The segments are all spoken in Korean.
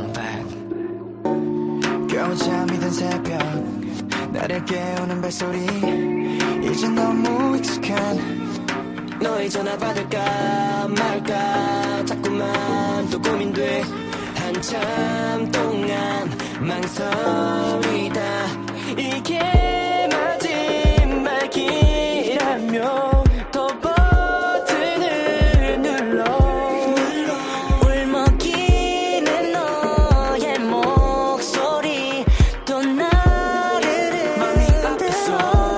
back. 겨우잠이 든 새벽 나를 깨우는 벨소리 이젠 너무 익숙한 너의 전화 받을까 말까 자꾸만 또 고민돼. 한참 동안 망설이다. 이게 마지막이라며 더 버튼을 눌러. 울먹이는 너의 목소리 또 나를 흔들어.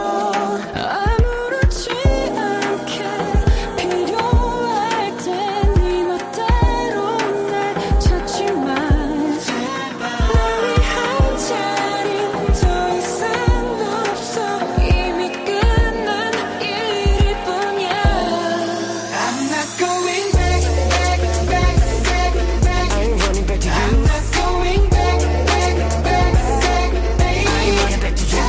아무렇지 않게 필요할 땐 네 멋대로 날 찾지만 널 위한 자리 더 이상 없어. 이미 끝난 일일 뿐이야. I'm not going back, back, back, back, back. I ain't running back to you. I'm not going back, back, back, back, back. I ain't running back to you.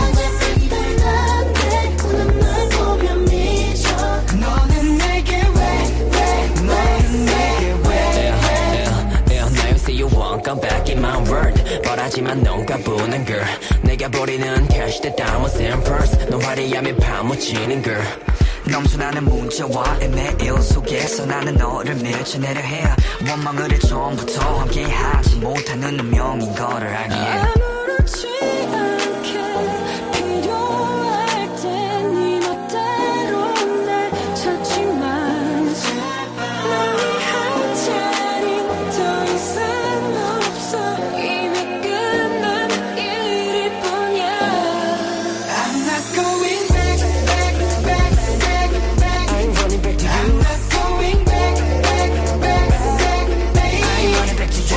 너는 날 보며 미쳐. 너는 내게 왜 너는 내게 왜 Now you say you won't come back in my world. 뻔하지만 넌 까부는 girl. 내가 버리는 cash 때 담아쓴 purse. 넌 화려함에 파묻히는 girl. 넘쳐나는 문자와 이메일 속에서 나는 너를 밀쳐내려 해. 원망을 해 처음부터 함께하지 못하는 운명인 거를 알기에 아무렇지 않게 필요할 땐 네 멋대로 날 찾지만 널 위한 자리 더 이상 없어. 이미 끝난 일일 뿐이야. I'm not going back, back, back, back, back. I ain't running back to I'm you. not going back, back, back, back, back. I ain't running back to you.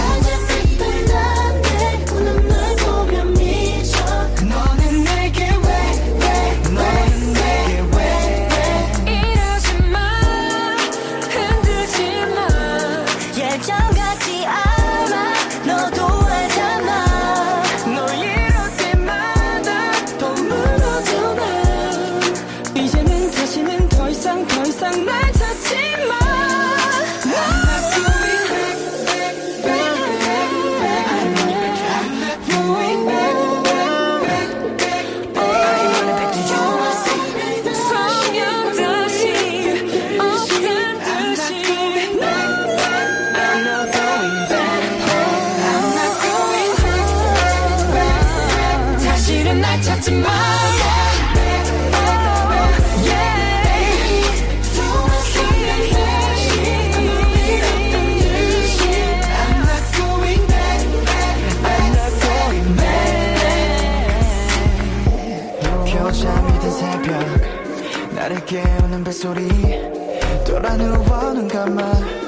너는 날 보며 미쳐. 너는 내게 왜 너는 내게 왜 이러지 마, 흔들지 마. 예전 같지 않아. 너도 알잖아. 널 이럴 때마다 더 무너져 나. 이제는 다시는 더 이상 날 찾지 마. I'm not going back, back, back, back, back. I'm not going back, back, back, back, back. I ain't running back to you. 성령 다시 없단 듯이. I'm not going back. I'm not going back, back, back. 다시는 날 찾지 마. I'm not going back, back, I'm not going back. 겨우잠이 든 새벽 나를 깨우는 벨소리 돌아 누워 눈 감아